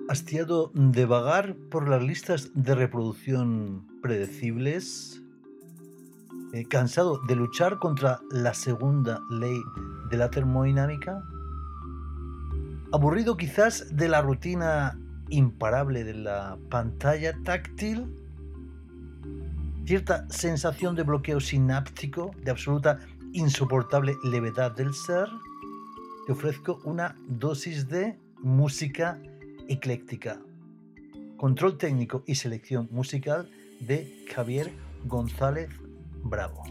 Hastiado de vagar por las listas de reproducción predecibles, cansado de luchar contra la segunda ley de la termodinámica, aburrido quizás de la rutina imparable de la pantalla táctil, cierta sensación de bloqueo sináptico, de absoluta insoportable levedad del ser, te ofrezco una dosis de música ecléctica. Control técnico y selección musical de Javier González Bravo.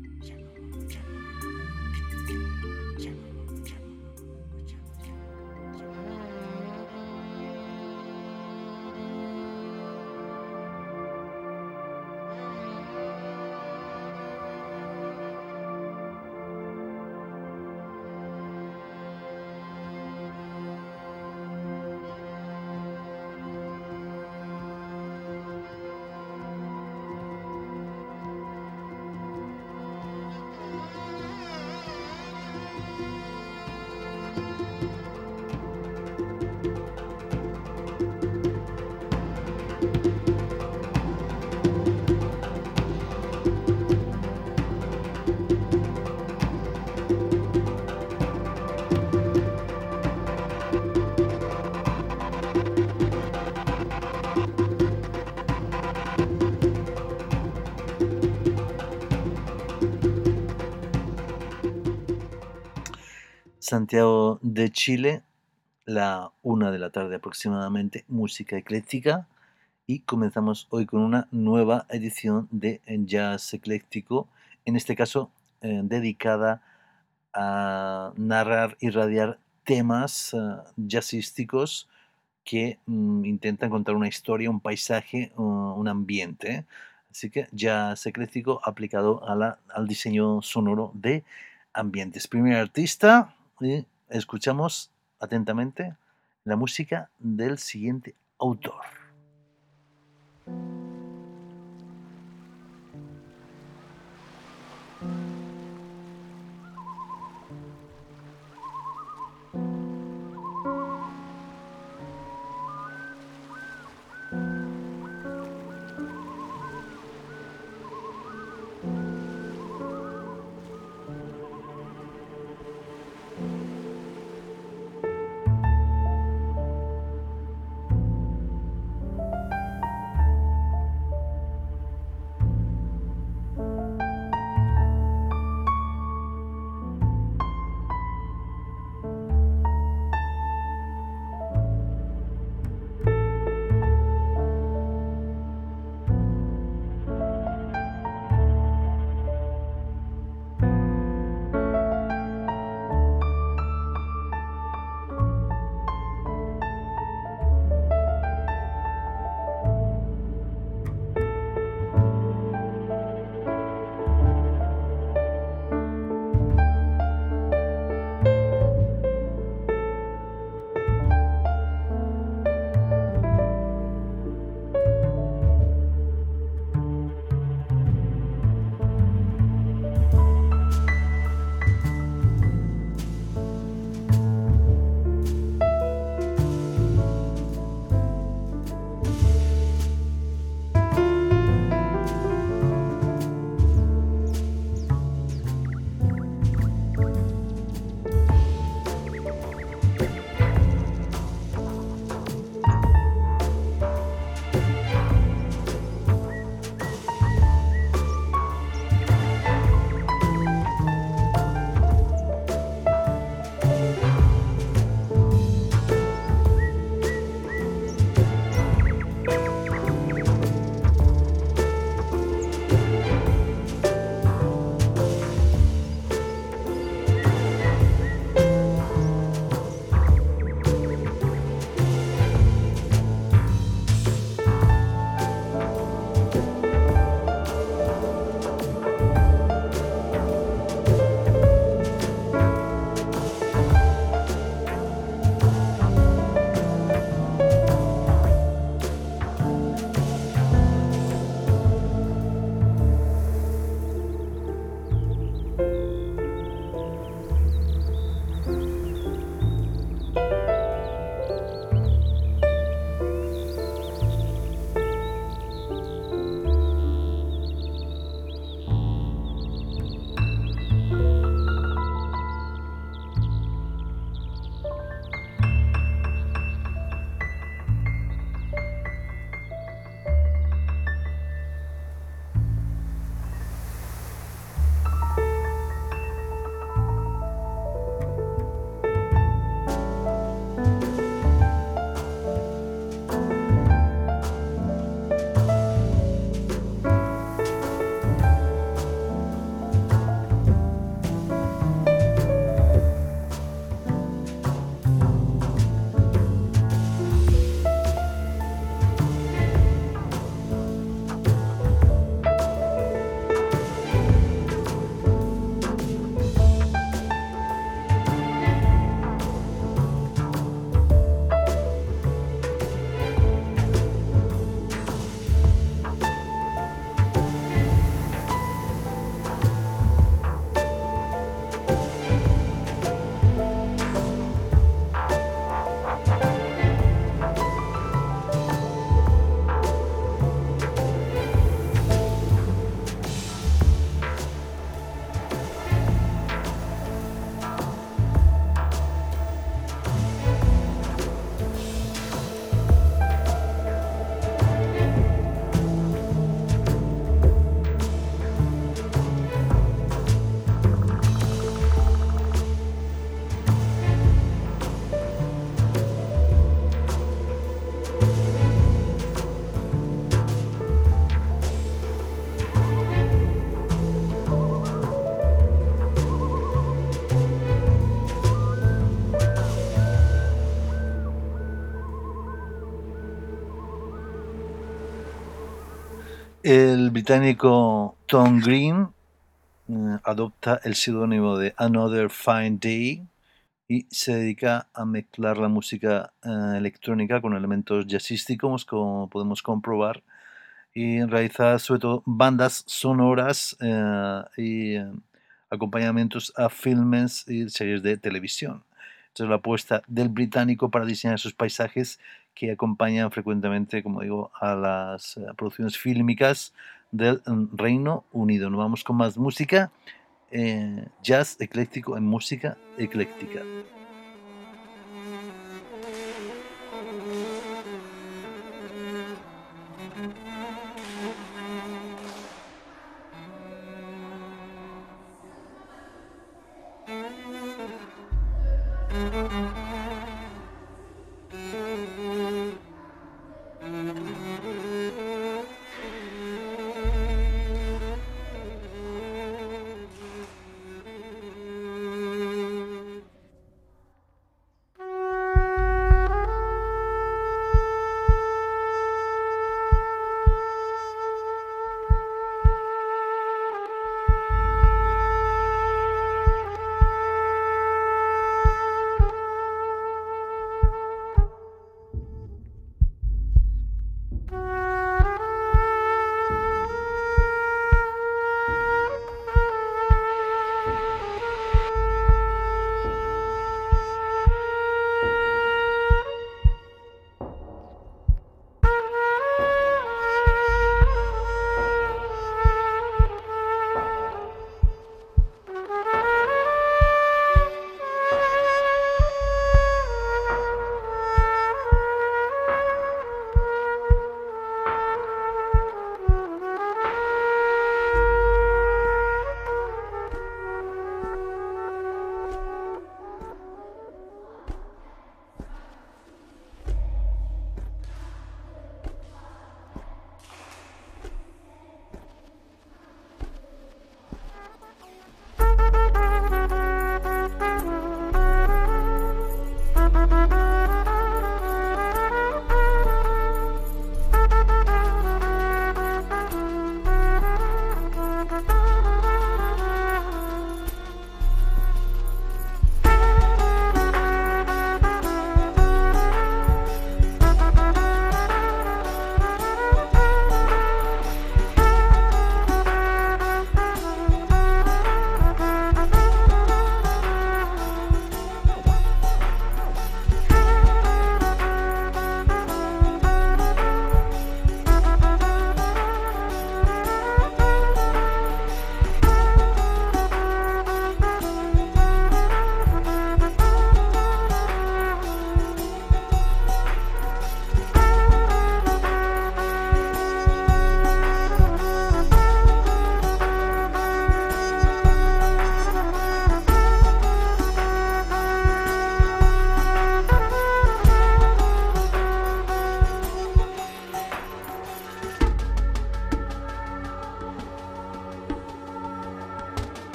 Santiago de Chile, la 1 de la tarde aproximadamente, música ecléctica, y comenzamos hoy con una nueva edición de Jazz Ecléctico, en este caso dedicada a narrar y radiar temas jazzísticos que intentan contar una historia, un paisaje, un ambiente. Así que jazz ecléctico aplicado al diseño sonoro de ambientes. Primer artista, y escuchamos atentamente la música del siguiente autor. El británico Tom Green adopta el seudónimo de Another Fine Day y se dedica a mezclar la música electrónica con elementos jazzísticos, como podemos comprobar, y realiza sobre todo bandas sonoras y acompañamientos a filmes y series de televisión. Esta es la apuesta del británico para diseñar sus paisajes que acompañan frecuentemente, como digo, a las producciones fílmicas del Reino Unido. Nos vamos con más música, jazz ecléctico en música ecléctica.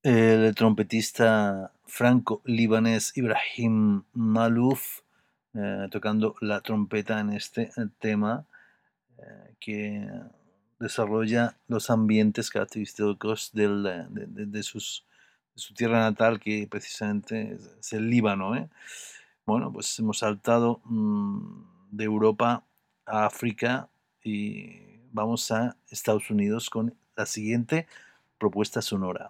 El trompetista franco-libanés Ibrahim Malouf tocando la trompeta en este tema que desarrolla los ambientes característicos de su tierra natal, que precisamente es el Líbano. Bueno, pues hemos saltado de Europa a África y vamos a Estados Unidos con la siguiente propuesta sonora.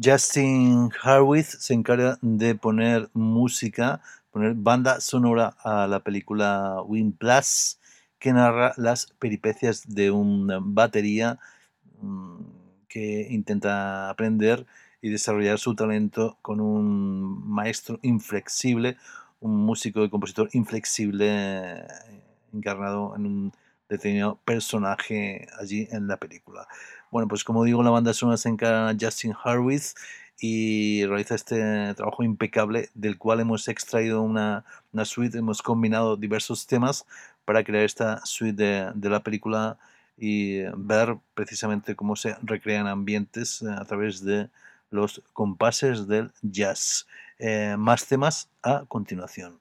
Justin Hurwitz se encarga de poner música, poner banda sonora a la película Whiplash, que narra las peripecias de una batería que intenta aprender y desarrollar su talento con un maestro inflexible, un músico y compositor inflexible encarnado en un determinado personaje allí en la película. Bueno, pues como digo, la banda sonora se encarga a Justin Hurwitz y realiza este trabajo impecable del cual hemos extraído una suite, hemos combinado diversos temas para crear esta suite de la película y ver precisamente cómo se recrean ambientes a través de los compases del jazz. Más temas a continuación.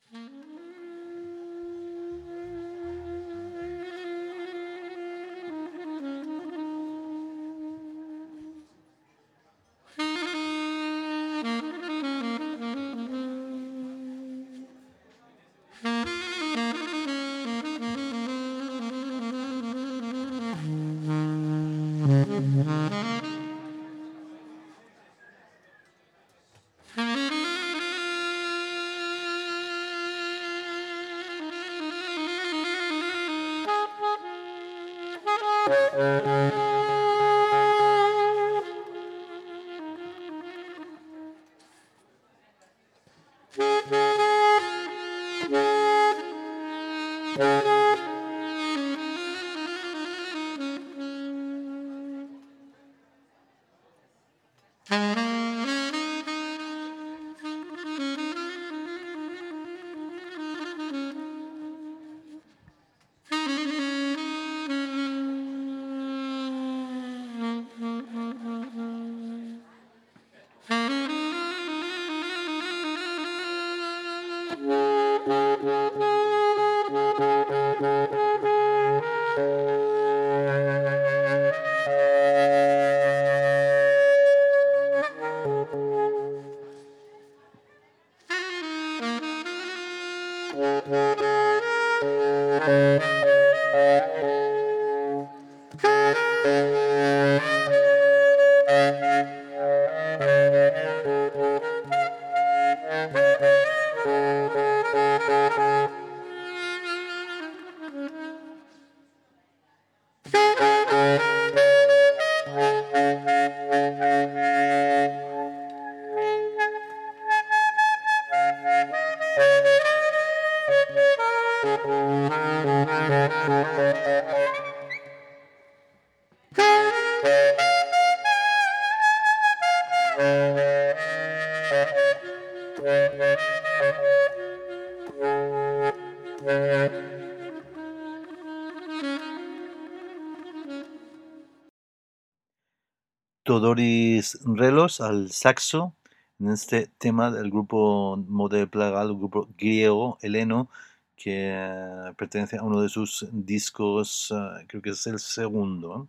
Doris Relos al saxo en este tema del grupo Model Plagal, el grupo griego heleno que pertenece a uno de sus discos, creo que es el segundo.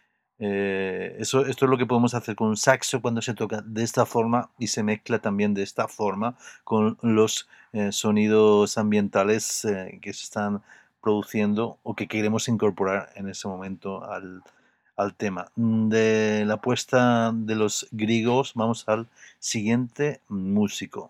Esto es lo que podemos hacer con un saxo cuando se toca de esta forma y se mezcla también de esta forma con los sonidos ambientales que se están produciendo o que queremos incorporar en ese momento al tema. De la apuesta de los griegos vamos al siguiente músico.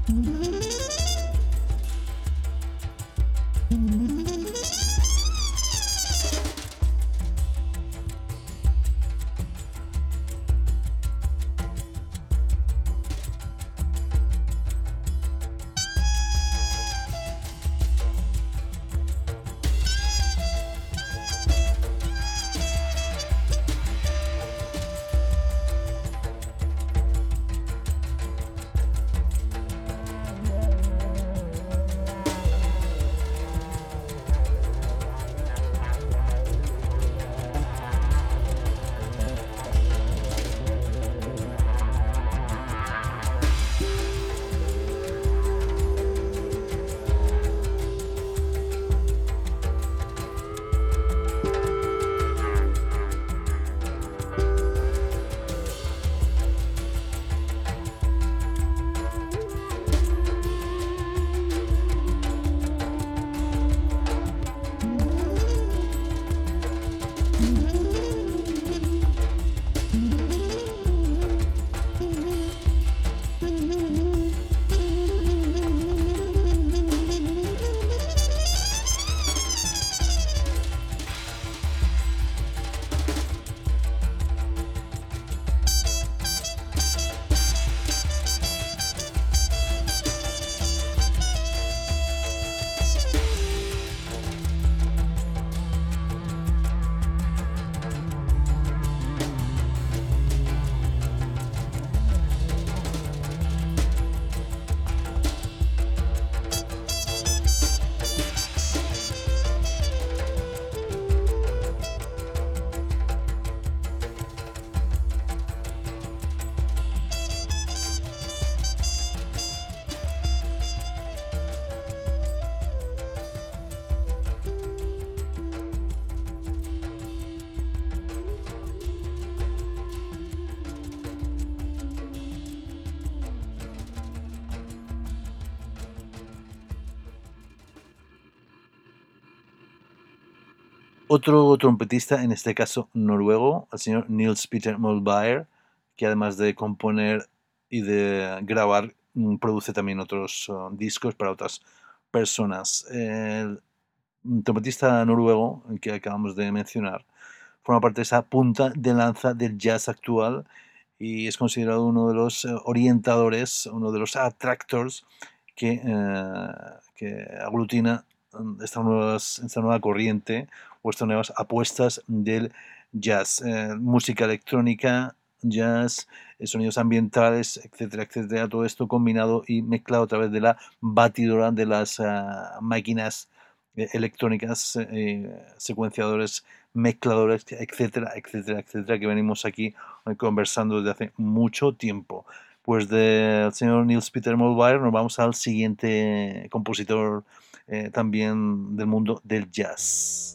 Otro trompetista, en este caso noruego, el señor Niels Peter Molvær, que además de componer y de grabar, produce también otros discos para otras personas. El trompetista noruego que acabamos de mencionar forma parte de esa punta de lanza del jazz actual y es considerado uno de los orientadores, uno de los attractors que aglutina esta nueva corriente o estas nuevas apuestas del jazz, música electrónica, jazz, sonidos ambientales, etcétera, etcétera, todo esto combinado y mezclado a través de la batidora de las máquinas electrónicas, secuenciadores, mezcladores, etcétera, etcétera, etcétera, que venimos aquí conversando desde hace mucho tiempo. Pues del señor Niels Peter Molvær nos vamos al siguiente compositor también del mundo del jazz.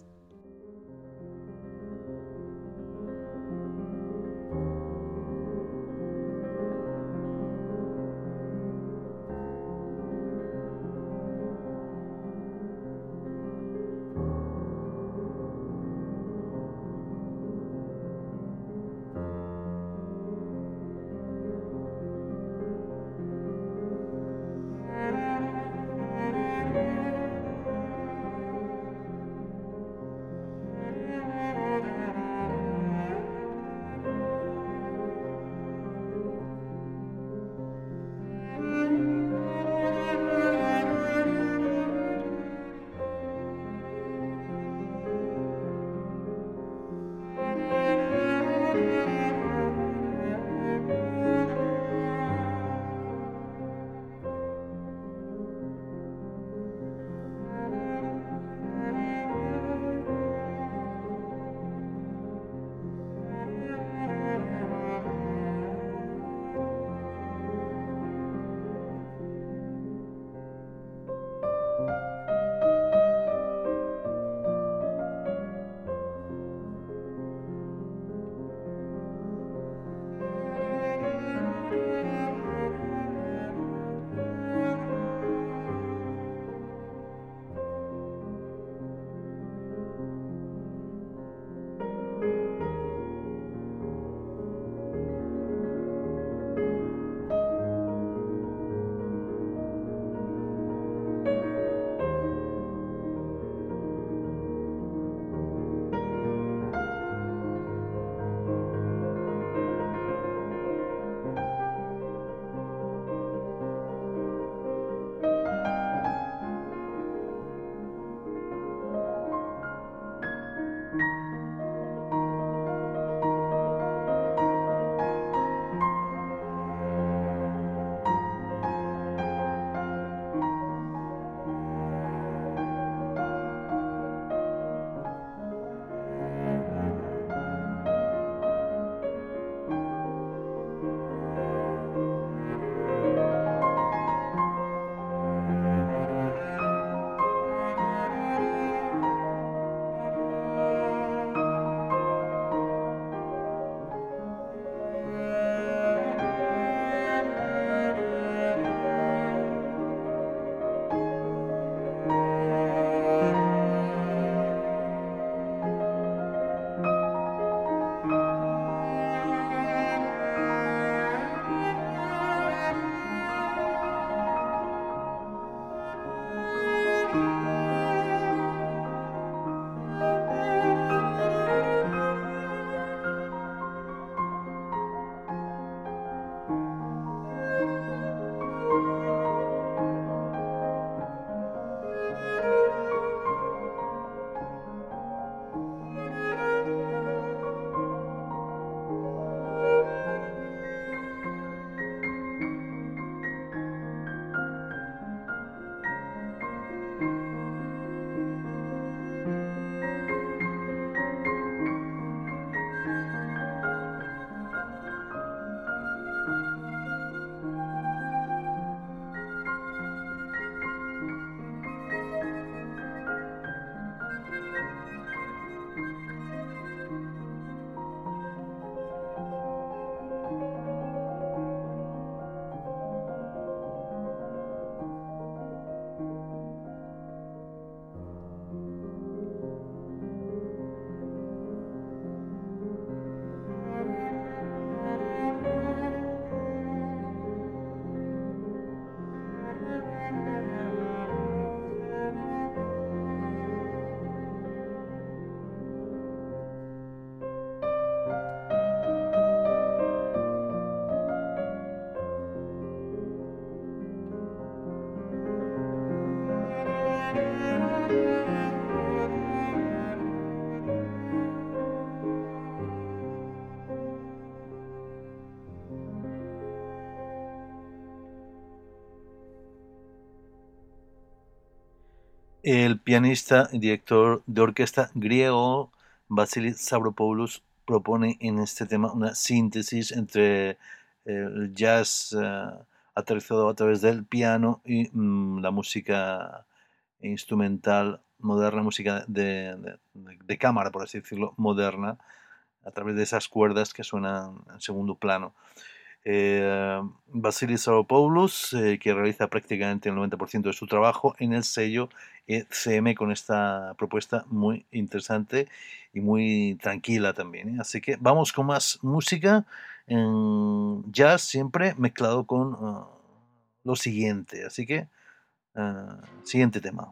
El pianista y director de orquesta griego Vasilis Stavropoulos propone en este tema una síntesis entre el jazz aterrizado a través del piano y la música instrumental moderna, música de cámara, por así decirlo, moderna, a través de esas cuerdas que suenan en segundo plano. Vasilis Stavropoulos, que realiza prácticamente el 90% de su trabajo en el sello ECM con esta propuesta muy interesante y muy tranquila también. Así que vamos con más música en jazz, siempre mezclado con lo siguiente. Así que, siguiente tema.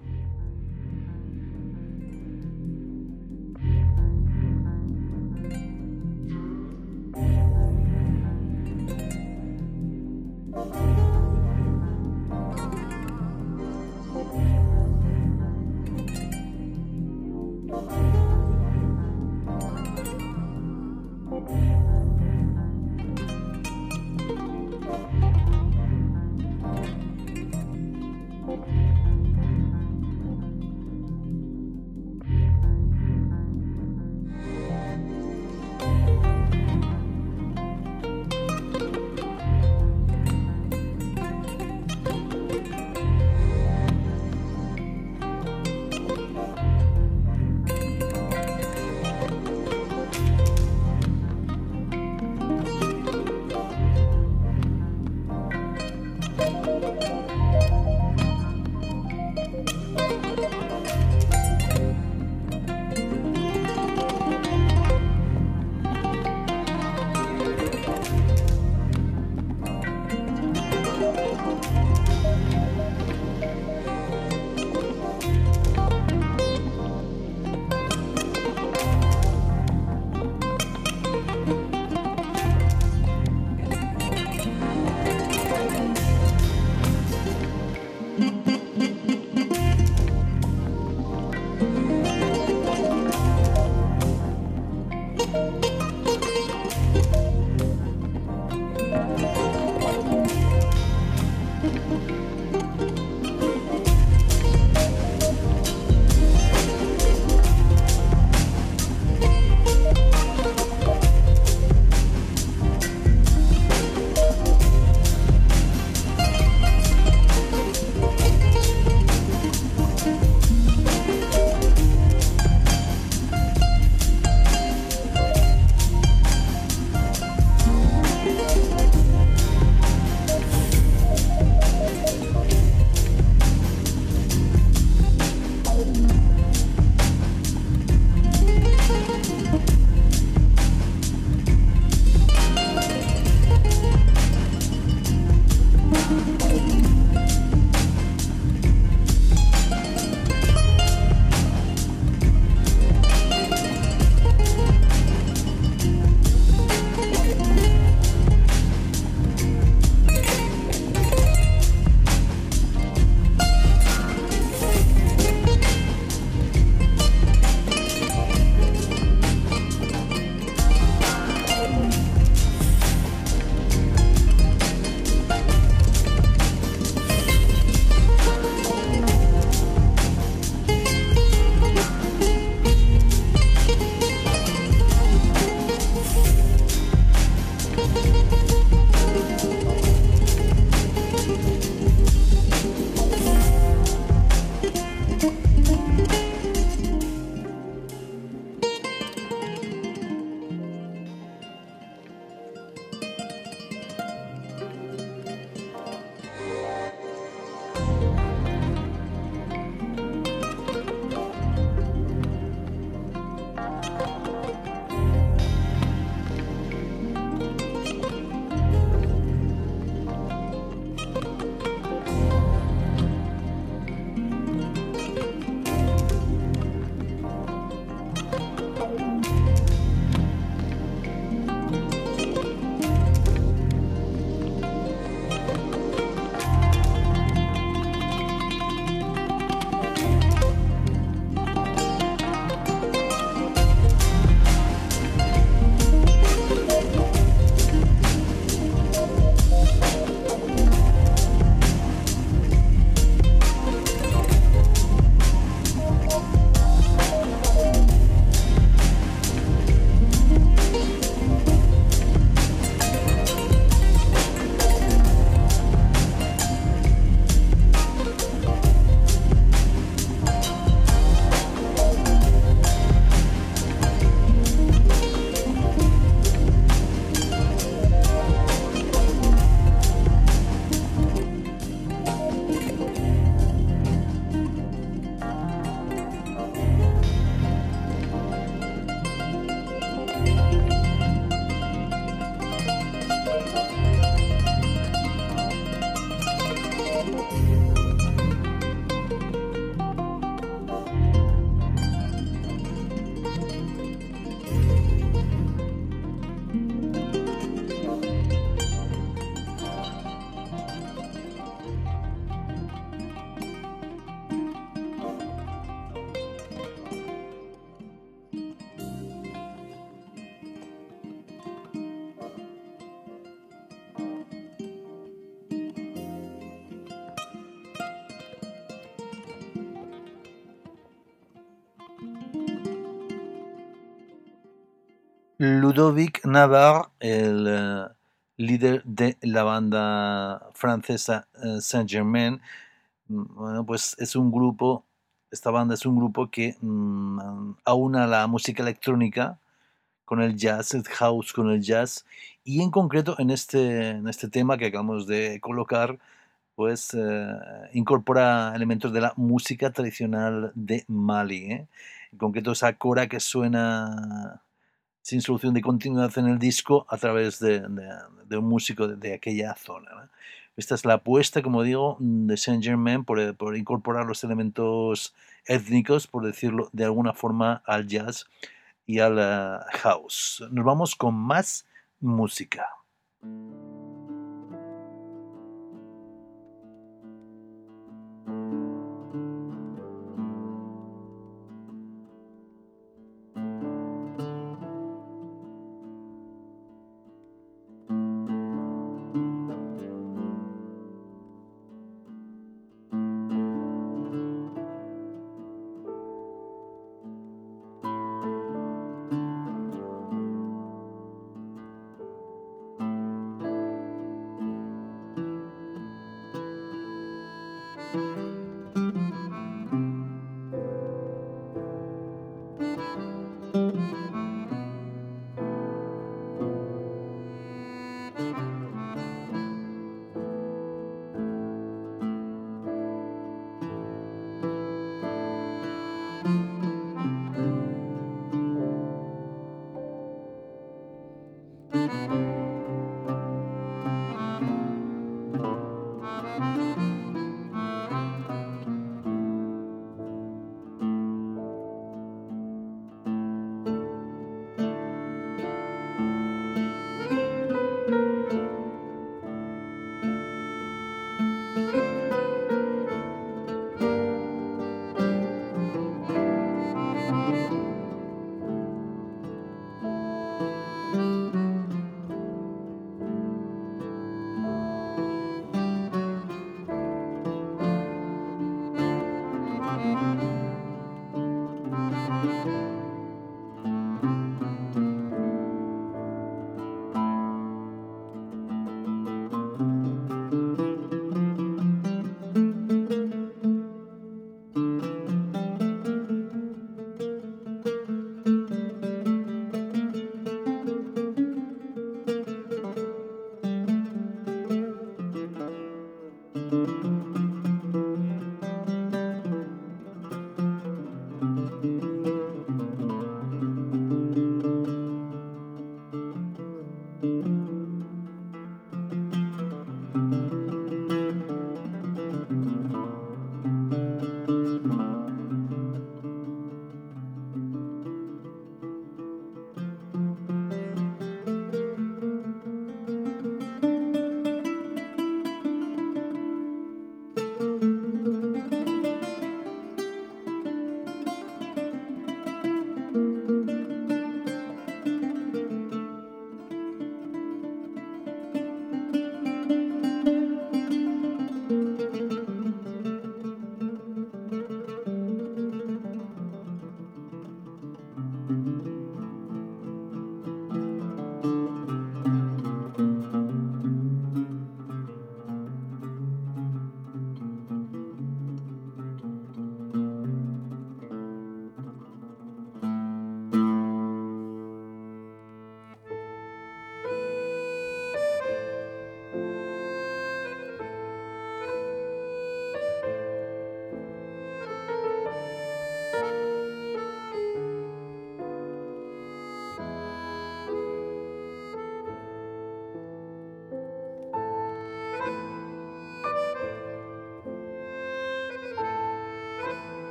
Ludovic Navarre, el líder de la banda francesa Saint-Germain, bueno, pues es un grupo, esta banda es un grupo que aúna la música electrónica con el jazz, el house con el jazz, y en concreto en este tema que acabamos de colocar, pues incorpora elementos de la música tradicional de Mali, ¿eh? En concreto esa cora que suena sin solución de continuidad en el disco a través de un músico de aquella zona, ¿no? Esta es la apuesta, como digo, de Saint Germain por incorporar los elementos étnicos, por decirlo de alguna forma, al jazz y al house. Nos vamos con más música.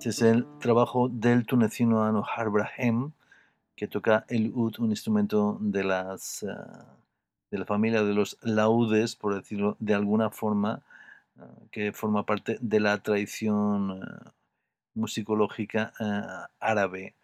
Este es el trabajo del tunecino Har Brahim, que toca el ud, un instrumento de la familia de los laudes, por decirlo de alguna forma, que forma parte de la tradición musicológica árabe.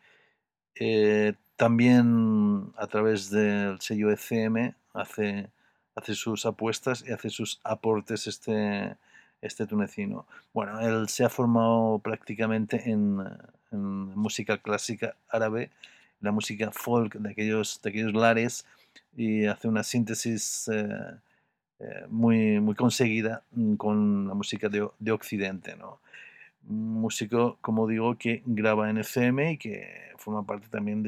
También a través del sello ECM hace sus apuestas y hace sus aportes este tunecino. Bueno, él se ha formado prácticamente en música clásica árabe, la música folk de aquellos lares, y hace una síntesis muy conseguida con la música de Occidente, ¿no? Un músico, como digo, que graba en FM y que forma parte también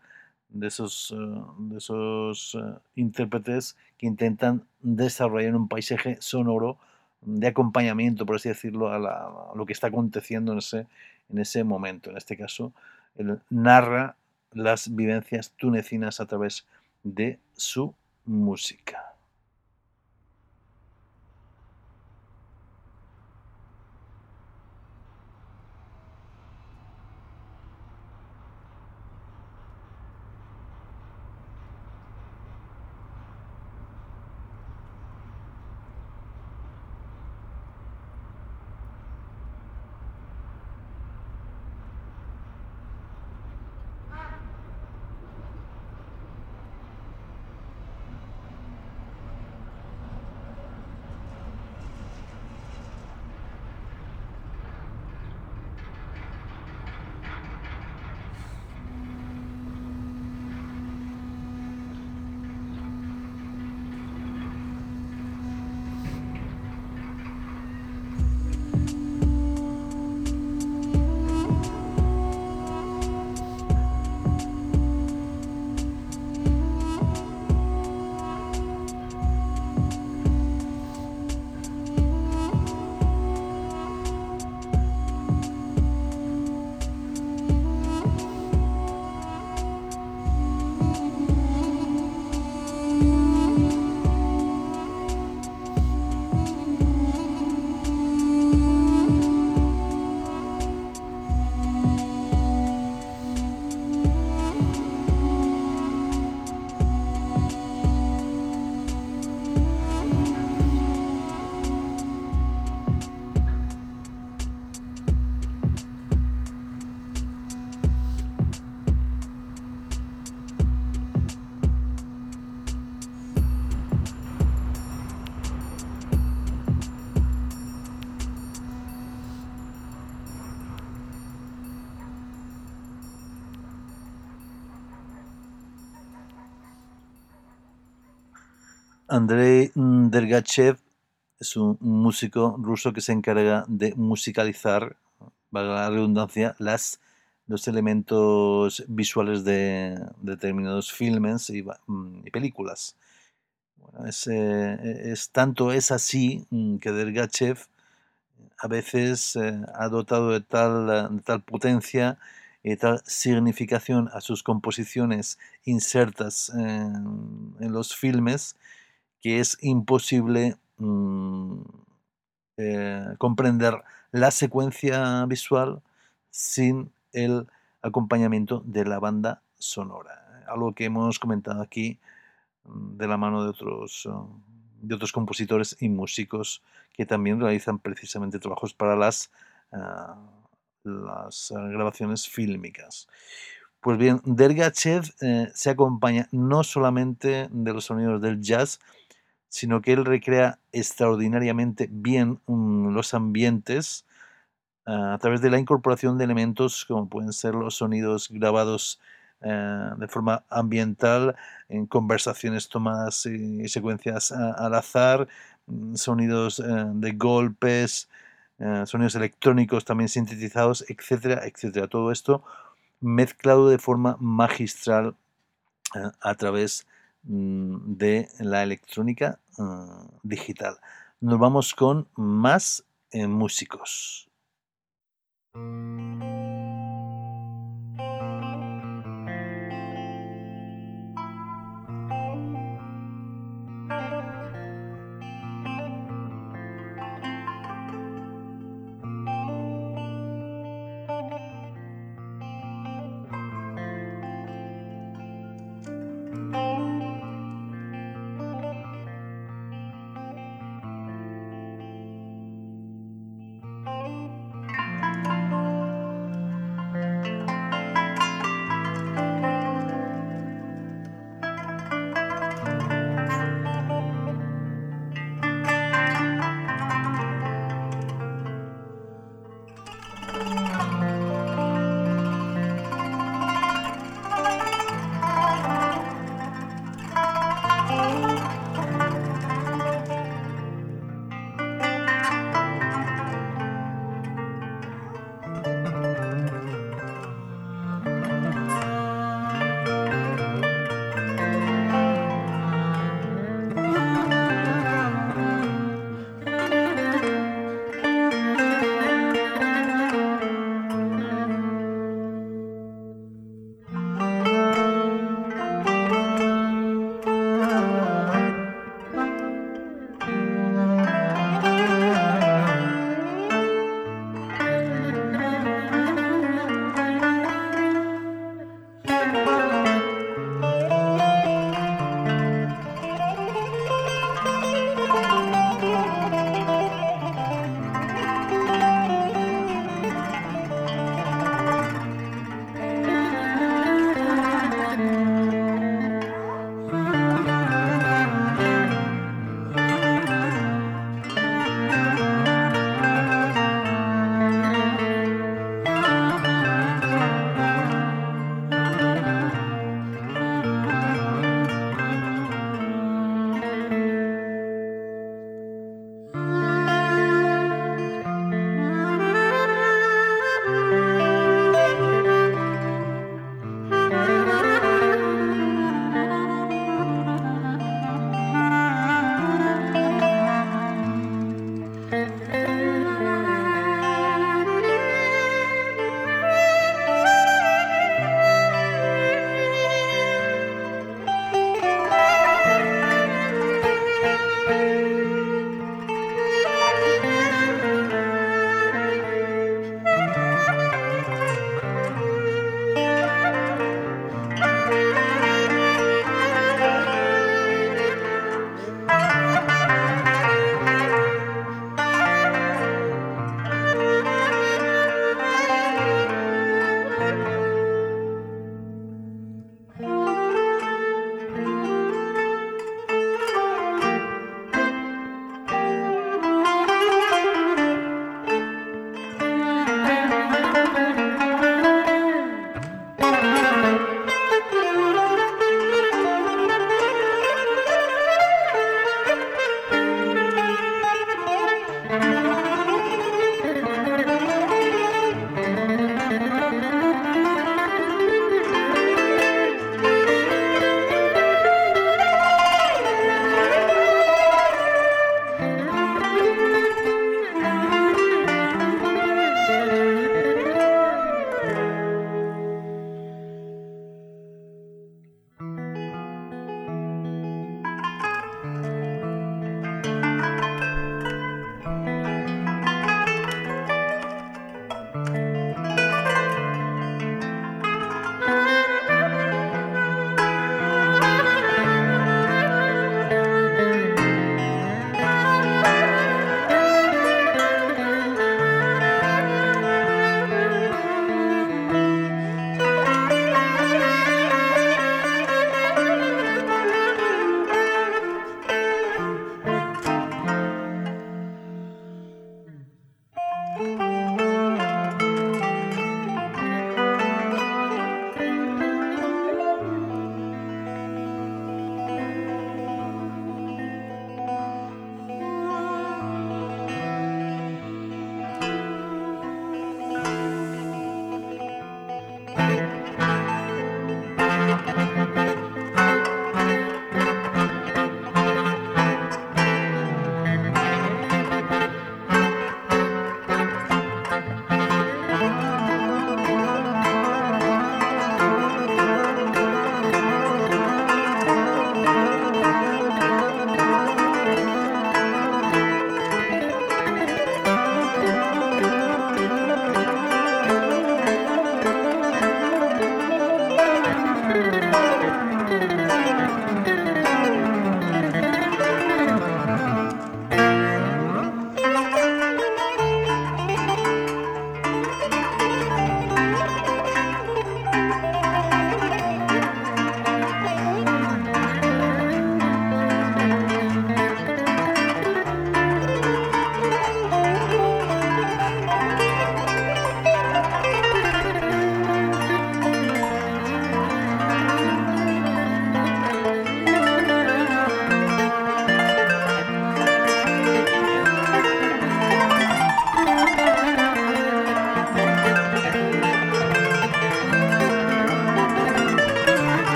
de esos intérpretes que intentan desarrollar un paisaje sonoro de acompañamiento, por así decirlo, a lo que está aconteciendo en ese momento. En este caso, él narra las vivencias tunecinas a través de su música. Andrei Dergachev es un músico ruso que se encarga de musicalizar, valga la redundancia, los elementos visuales de determinados filmes y películas. Bueno, tanto es así que Dergachev a veces ha dotado de tal potencia y tal significación a sus composiciones insertas en los filmes, que es imposible comprender la secuencia visual sin el acompañamiento de la banda sonora. Algo que hemos comentado aquí de la mano de otros compositores y músicos que también realizan precisamente trabajos para las grabaciones fílmicas. Pues bien, Dergachev se acompaña no solamente de los sonidos del jazz, sino que él recrea extraordinariamente bien los ambientes a través de la incorporación de elementos como pueden ser los sonidos grabados de forma ambiental, en conversaciones tomadas y secuencias al azar, sonidos de golpes, sonidos electrónicos también sintetizados, etcétera, etcétera. Todo esto mezclado de forma magistral a través de la electrónica digital. Nos vamos con más músicos.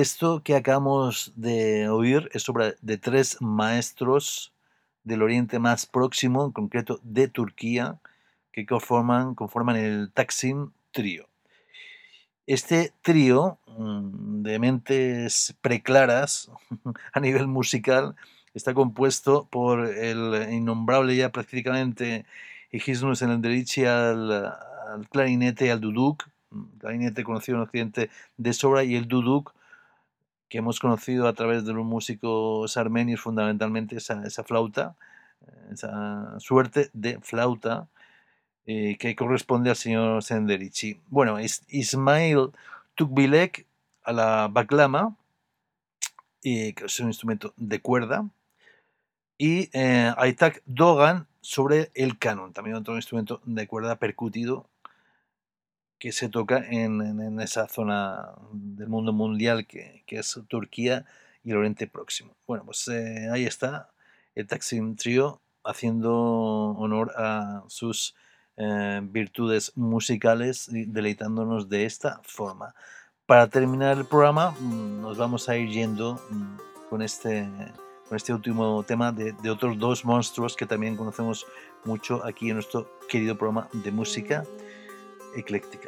esto que acabamos de oír es obra de 3 maestros del Oriente más próximo, en concreto de Turquía, que conforman el Taksim Trio. Este trío de mentes preclaras a nivel musical está compuesto por el innombrable ya prácticamente Hizmet Elderici al clarinete y al duduk, clarinete conocido en Occidente de sobra, y el duduk que hemos conocido a través de los músicos armenios, fundamentalmente esa flauta, esa suerte de flauta que corresponde al señor Senderici. Bueno, Ismail Tukbilek a la baklama, que es un instrumento de cuerda, y Aytak Dogan sobre el canon, también otro instrumento de cuerda percutido que se toca en esa zona del mundo mundial que es Turquía y el Oriente Próximo. Bueno, pues ahí está el Taksim Trio haciendo honor a sus virtudes musicales y deleitándonos de esta forma. Para terminar el programa nos vamos a ir yendo con este último tema de otros 2 monstruos que también conocemos mucho aquí en nuestro querido programa de música ecléctica.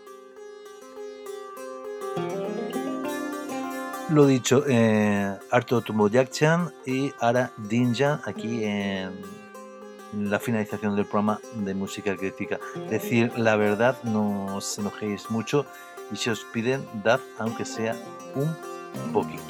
Lo dicho, Arto Tumoyakchan y Ara Dinjan aquí en la finalización del programa de música ecléctica. Decir la verdad, no os enojéis mucho y si os piden, dad aunque sea un poquito.